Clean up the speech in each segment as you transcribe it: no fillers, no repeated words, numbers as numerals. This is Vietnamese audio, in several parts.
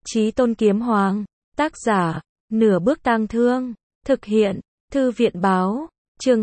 Chí Tôn Kiếm Hoàng. Tác giả, Nửa Bước Tang Thương. Thực hiện, Thư viện Báo. Chương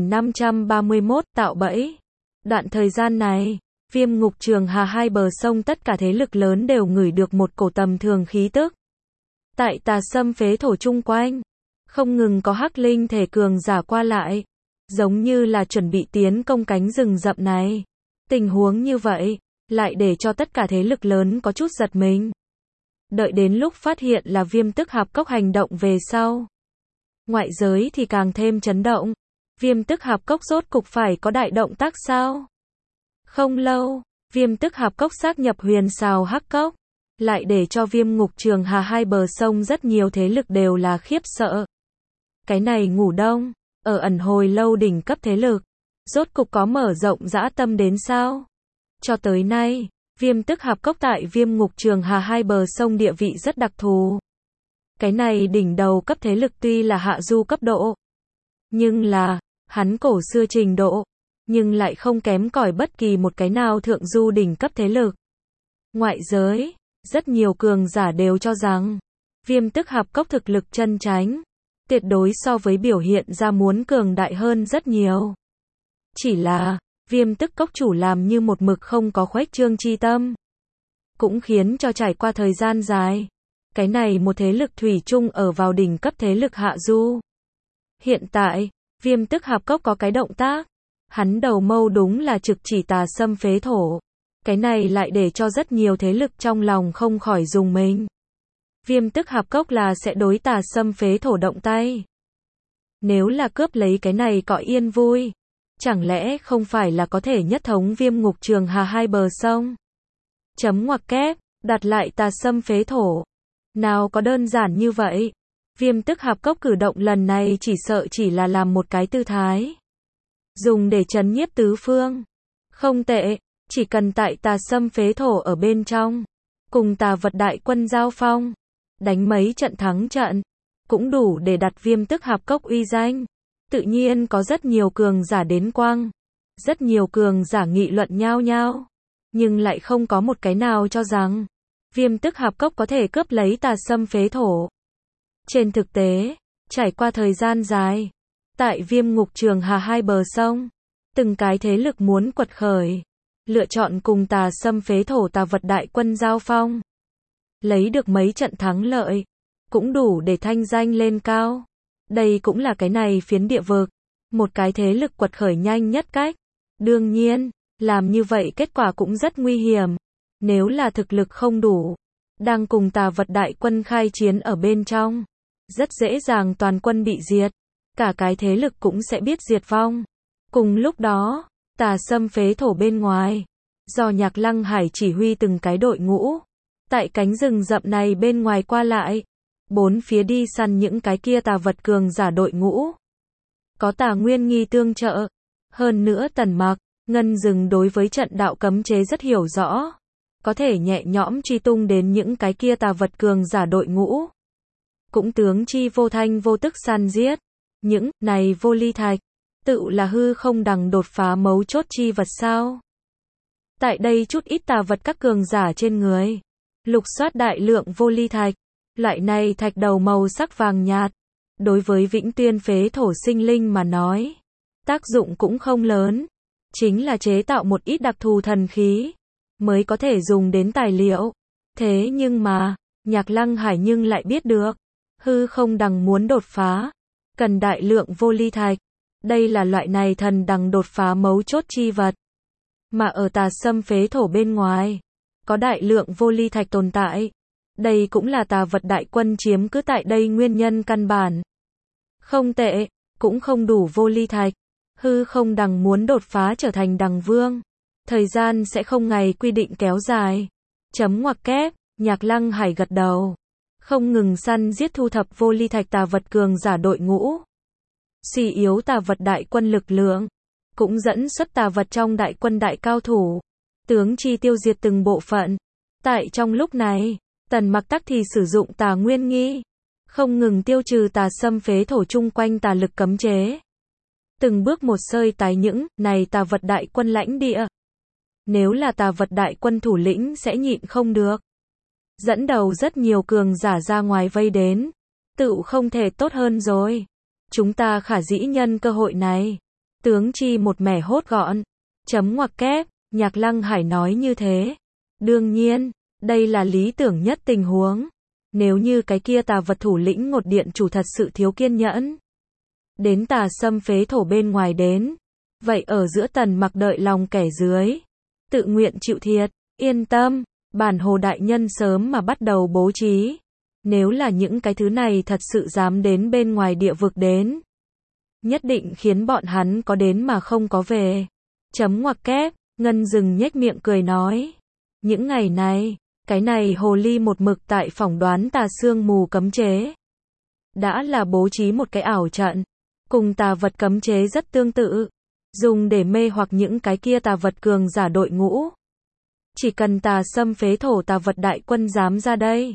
2531, tạo bẫy. Đoạn thời gian này, Viêm Ngục Trường Hà hai bờ sông tất cả thế lực lớn đều ngửi được một cổ tầm thường khí tức. Tại Tà Sâm phế thổ chung quanh, không ngừng có hắc linh thể cường giả qua lại, giống như là chuẩn bị tiến công cánh rừng rậm này. Tình huống như vậy, lại để cho tất cả thế lực lớn có chút giật mình. Đợi đến lúc phát hiện là Viêm Tức Hạp Cốc hành động về sau, ngoại giới thì càng thêm chấn động. Viêm Tức Hạp Cốc rốt cục phải có đại động tác sao? Không lâu, Viêm Tức Hạp Cốc xác nhập Huyền Sào Hắc Cốc, lại để cho Viêm Ngục Trường Hà hai bờ sông rất nhiều thế lực đều là khiếp sợ. Cái này ngủ đông, ở ẩn hồi lâu đỉnh cấp thế lực, rốt cục có mở rộng dã tâm đến sao? Cho tới nay, Viêm Tức Hạp Cốc tại Viêm Ngục Trường Hà hai bờ sông địa vị rất đặc thù. Cái này đỉnh đầu cấp thế lực tuy là hạ du cấp độ, nhưng là, hắn cổ xưa trình độ, nhưng lại không kém cỏi bất kỳ một cái nào thượng du đỉnh cấp thế lực. Ngoại giới, rất nhiều cường giả đều cho rằng, Viêm Tức Hạp Cốc thực lực chân chánh, tuyệt đối so với biểu hiện ra muốn cường đại hơn rất nhiều. Chỉ là, Viêm Tức Cốc chủ làm như một mực không có khuếch trương chi tâm. Cũng khiến cho trải qua thời gian dài, cái này một thế lực thủy chung ở vào đỉnh cấp thế lực hạ du. Hiện tại, Viêm Tức Hạp Cốc có cái động tác, hắn đầu mâu đúng là trực chỉ Tà Sâm phế thổ. Cái này lại để cho rất nhiều thế lực trong lòng không khỏi rùng mình. Viêm Tức Hạp Cốc là sẽ đối Tà Sâm phế thổ động tay. Nếu là cướp lấy cái này cọ yên vui, chẳng lẽ không phải là có thể nhất thống Viêm Ngục Trường Hà hai bờ sông? Chấm ngoặc kép, đặt lại Tà Sâm phế thổ. Nào có đơn giản như vậy. Viêm Tức Hạp Cốc cử động lần này chỉ sợ chỉ là làm một cái tư thái, dùng để trấn nhiếp tứ phương. Không tệ, chỉ cần tại Tà Sâm phế thổ ở bên trong, cùng Tà Vật đại quân giao phong, đánh mấy trận thắng trận, cũng đủ để đặt Viêm Tức Hạp Cốc uy danh. Tự nhiên có rất nhiều cường giả đến quăng, rất nhiều cường giả nghị luận nhao nhao, nhưng lại không có một cái nào cho rằng Viêm Tức Hạp Cốc có thể cướp lấy Tà Sâm phế thổ. Trên thực tế, trải qua thời gian dài, tại Viêm Ngục Trường Hà hai bờ sông, từng cái thế lực muốn quật khởi, lựa chọn cùng Tà Sâm phế thổ Tà Vật đại quân giao phong, lấy được mấy trận thắng lợi, cũng đủ để thanh danh lên cao. Đây cũng là cái này phiến địa vực, một cái thế lực quật khởi nhanh nhất cách. Đương nhiên, làm như vậy kết quả cũng rất nguy hiểm. Nếu là thực lực không đủ, đang cùng Tà Vật đại quân khai chiến ở bên trong, rất dễ dàng toàn quân bị diệt, cả cái thế lực cũng sẽ biết diệt vong. Cùng lúc đó, Tà Sâm phế thổ bên ngoài, do Nhạc Lăng Hải chỉ huy từng cái đội ngũ, tại cánh rừng rậm này bên ngoài qua lại, bốn phía đi săn những cái kia tà vật cường giả đội ngũ. Có Tà Nguyên Nghi tương trợ, hơn nữa Tần Mặc, Ngân Dừng đối với trận đạo cấm chế rất hiểu rõ, có thể nhẹ nhõm truy tung đến những cái kia tà vật cường giả đội ngũ. Cũng tướng chi vô thanh vô tức săn giết. Những này vô ly thạch, tự là hư không đằng đột phá mấu chốt chi vật sao? Tại đây chút ít tà vật các cường giả trên người, lục soát đại lượng vô ly thạch. Loại này thạch đầu màu sắc vàng nhạt, đối với Vĩnh Tuyên phế thổ sinh linh mà nói, tác dụng cũng không lớn, chính là chế tạo một ít đặc thù thần khí, mới có thể dùng đến tài liệu. Thế nhưng mà, Nhạc Lăng Hải nhưng lại biết được, hư không đằng muốn đột phá, cần đại lượng vô ly thạch. Đây là loại này thần đằng đột phá mấu chốt chi vật. Mà ở Tà Sâm phế thổ bên ngoài, có đại lượng vô ly thạch tồn tại. Đây cũng là Tà Vật đại quân chiếm cứ tại đây nguyên nhân căn bản. Không tệ, cũng không đủ vô ly thạch. Hư không đằng muốn đột phá trở thành đằng vương. Thời gian sẽ không ngày quy định kéo dài. Chấm ngoặc kép, Nhạc Lăng Hải gật đầu. Không ngừng săn giết thu thập vô ly thạch tà vật cường giả đội ngũ. Suy yếu Tà Vật đại quân lực lượng. Cũng dẫn xuất tà vật trong đại quân đại cao thủ. Tướng chi tiêu diệt từng bộ phận. Tại trong lúc này, Tần Mặc tắc thì sử dụng Tà Nguyên Nghi, không ngừng tiêu trừ Tà Sâm phế thổ chung quanh tà lực cấm chế. Từng bước một sơi tái những này tà vật đại quân lãnh địa. Nếu là Tà Vật đại quân thủ lĩnh sẽ nhịn không được. dẫn đầu rất nhiều cường giả ra ngoài vây đến. Tựu không thể tốt hơn rồi. Chúng ta khả dĩ nhân cơ hội này. Tướng chi một mẻ hốt gọn. Chấm ngoặc kép, Nhạc Lăng Hải nói như thế. Đương nhiên, đây là lý tưởng nhất tình huống. Nếu như cái kia tà vật thủ lĩnh Ngột Điện chủ thật sự thiếu kiên nhẫn, đến tà xâm phế thổ bên ngoài đến, vậy ở giữa Tần Mặc đợi lòng kẻ dưới, tự nguyện chịu thiệt, yên tâm, bản Hồ đại nhân sớm mà bắt đầu bố trí. Nếu là những cái thứ này thật sự dám đến bên ngoài địa vực đến, nhất định khiến bọn hắn có đến mà không có về. Chấm ngoặc kép, Ngân Dừng nhếch miệng cười nói. Những ngày này, cái này hồ ly một mực tại phỏng đoán tà sương mù cấm chế. Đã là bố trí một cái ảo trận, cùng tà vật cấm chế rất tương tự, dùng để mê hoặc những cái kia tà vật cường giả đội ngũ. Chỉ cần tà xâm phế thổ tà vật đại quân dám ra đây,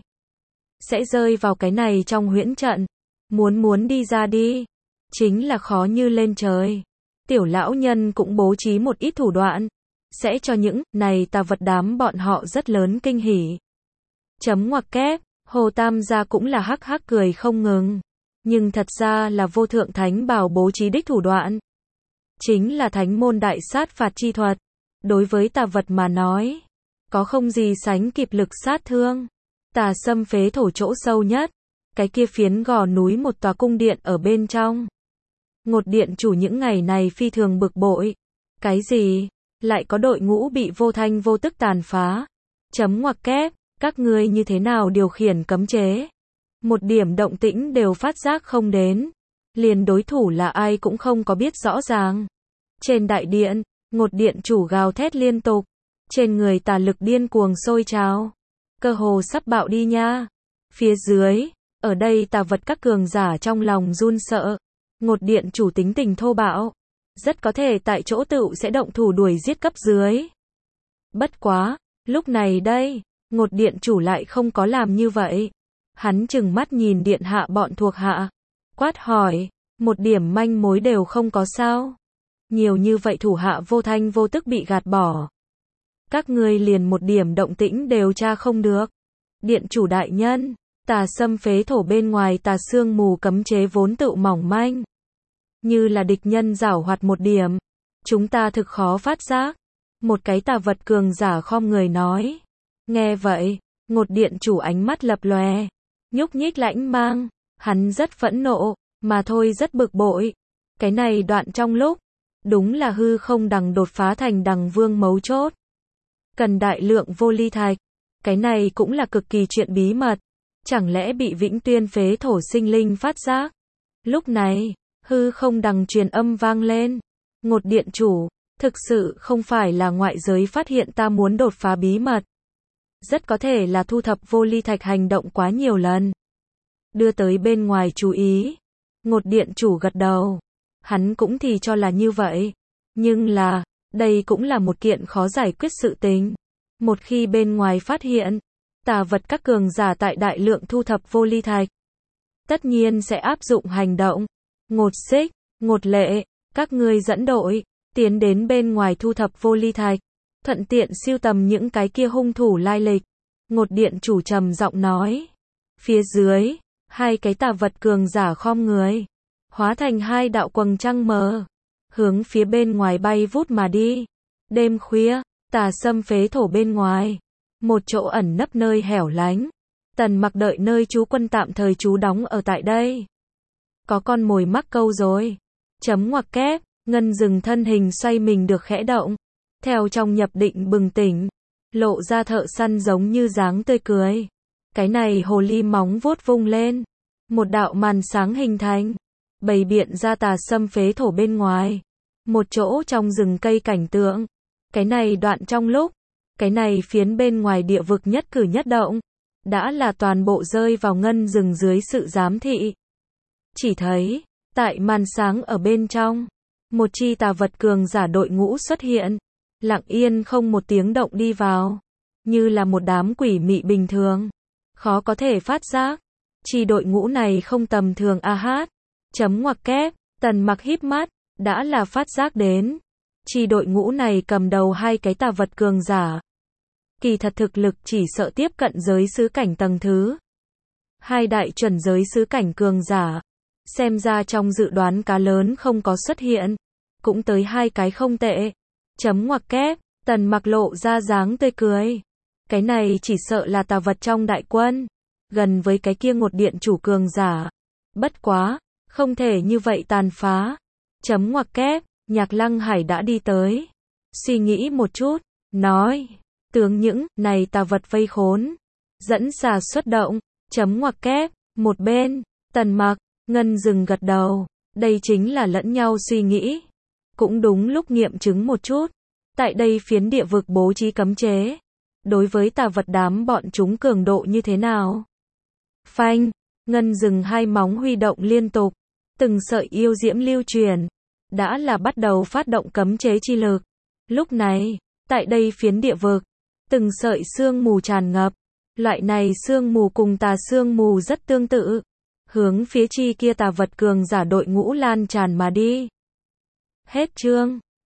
sẽ rơi vào cái này trong huyễn trận. Muốn đi ra đi, chính là khó như lên trời. Tiểu lão nhân cũng bố trí một ít thủ đoạn, sẽ cho những này tà vật đám bọn họ rất lớn kinh hỉ. Chấm ngoặc kép, Hồ Tam gia cũng là hắc hắc cười không ngừng. Nhưng thật ra là vô thượng thánh bảo bố trí đích thủ đoạn. Chính là thánh môn đại sát phạt chi thuật. Đối với tà vật mà nói, có không gì sánh kịp lực sát thương. Tà xâm phế thổ chỗ sâu nhất, cái kia phiến gò núi một tòa cung điện ở bên trong. Ngột Điện chủ những ngày này phi thường bực bội. Cái gì? Lại có đội ngũ bị vô thanh vô tức tàn phá. Chấm ngoặc kép, các ngươi như thế nào điều khiển cấm chế? Một điểm động tĩnh đều phát giác không đến. Liền đối thủ là ai cũng không có biết rõ ràng. Trên đại điện, Ngột Điện chủ gào thét liên tục. Trên người tà lực điên cuồng sôi trào. Cơ hồ sắp bạo đi nha. Phía dưới, ở đây tà vật các cường giả trong lòng run sợ. Ngột Điện chủ tính tình thô bạo, rất có thể tại chỗ tựu sẽ động thủ đuổi giết cấp dưới. Bất quá, lúc này đây, Ngột Điện chủ lại không có làm như vậy. Hắn trừng mắt nhìn điện hạ bọn thuộc hạ, quát hỏi, một điểm manh mối đều không có sao? Nhiều như vậy thủ hạ vô thanh vô tức bị gạt bỏ. Các ngươi liền một điểm động tĩnh đều tra không được. Điện chủ đại nhân, tà xâm phế thổ bên ngoài tà sương mù cấm chế vốn tự mỏng manh. Như là địch nhân giảo hoạt một điểm. Chúng ta thực khó phát giác. Một cái tà vật cường giả khom người nói. Nghe vậy, Ngột Điện chủ ánh mắt lập lòe, nhúc nhích lãnh mang. Hắn rất phẫn nộ, mà thôi rất bực bội. Cái này đoạn trong lúc, đúng là hư không đằng đột phá thành đằng vương mấu chốt. Cần đại lượng vô ly thạch. Cái này cũng là cực kỳ chuyện bí mật. Chẳng lẽ bị Vĩnh Tuyên phế thổ sinh linh phát giác? Lúc này, hư không đằng truyền âm vang lên. Ngột Điện chủ, thực sự không phải là ngoại giới phát hiện ta muốn đột phá bí mật. Rất có thể là thu thập vô ly thạch hành động quá nhiều lần, đưa tới bên ngoài chú ý. Ngột Điện chủ gật đầu. Hắn cũng thì cho là như vậy. Nhưng là, đây cũng là một kiện khó giải quyết sự tình. Một khi bên ngoài phát hiện, tà vật các cường giả tại đại lượng thu thập vô ly thạch, tất nhiên sẽ áp dụng hành động. Ngột Xích, Ngột Lệ, các ngươi dẫn đội, tiến đến bên ngoài thu thập vô ly thạch, thuận tiện siêu tầm những cái kia hung thủ lai lịch. Ngột Điện chủ trầm giọng nói. Phía dưới, hai cái tà vật cường giả khom người, hóa thành hai đạo quầng trăng mờ, hướng phía bên ngoài bay vút mà đi. Đêm khuya, tà xâm phế thổ bên ngoài, một chỗ ẩn nấp nơi hẻo lánh. Tần Mặc đợi nơi trú quân tạm thời trú đóng ở tại đây. Có con mồi mắc câu rồi. Chấm ngoặc kép, Ngân Dừng thân hình xoay mình được khẽ động. Theo trong nhập định bừng tỉnh, lộ ra thợ săn giống như dáng tươi cười. Cái này hồ ly móng vuốt vung lên. Một đạo màn sáng hình thành, bày biện ra tà xâm phế thổ bên ngoài. Một chỗ trong rừng cây cảnh tượng. Cái này đoạn trong lúc, cái này phiến bên ngoài địa vực nhất cử nhất động, đã là toàn bộ rơi vào Ngân Dừng dưới sự giám thị. Chỉ thấy, tại màn sáng ở bên trong, một chi tà vật cường giả đội ngũ xuất hiện, lặng yên không một tiếng động đi vào, như là một đám quỷ mị bình thường, khó có thể phát giác. Chi đội ngũ này không tầm thường a hát. Chấm ngoặc kép, Tần Mặc híp mắt, đã là phát giác đến. Chi đội ngũ này cầm đầu hai cái tà vật cường giả. kỳ thật thực lực chỉ sợ tiếp cận giới sứ cảnh tầng thứ. Hai đại chuẩn giới sứ cảnh cường giả. Xem ra trong dự đoán cá lớn không có xuất hiện. Cũng tới hai cái không tệ. Chấm ngoặc kép, Tần Mặc lộ ra dáng tươi cười. Cái này chỉ sợ là tà vật trong đại quân. Gần với cái kia ngột điện chủ cường giả. Bất quá, không thể như vậy tàn phá. Chấm ngoặc kép, Nhạc Lăng Hải đã đi tới. Suy nghĩ một chút, nói. Tướng những này tà vật vây khốn. Dẫn xà xuất động. Chấm ngoặc kép, một bên, Tần Mặc, Ngân dừng gật đầu. Đây chính là lẫn nhau suy nghĩ. Cũng đúng lúc nghiệm chứng một chút. Tại đây phiến địa vực bố trí cấm chế. Đối với tà vật đám bọn chúng cường độ như thế nào? Phanh, Ngân dừng hai móng huy động liên tục. Từng sợi yêu diễm lưu truyền. Đã là bắt đầu phát động cấm chế chi lực. Lúc này, tại đây phiến địa vực, từng sợi sương mù tràn ngập. Loại này sương mù cùng tà sương mù rất tương tự. Hướng phía chi kia tà vật cường giả đội ngũ lan tràn mà đi. Hết chương.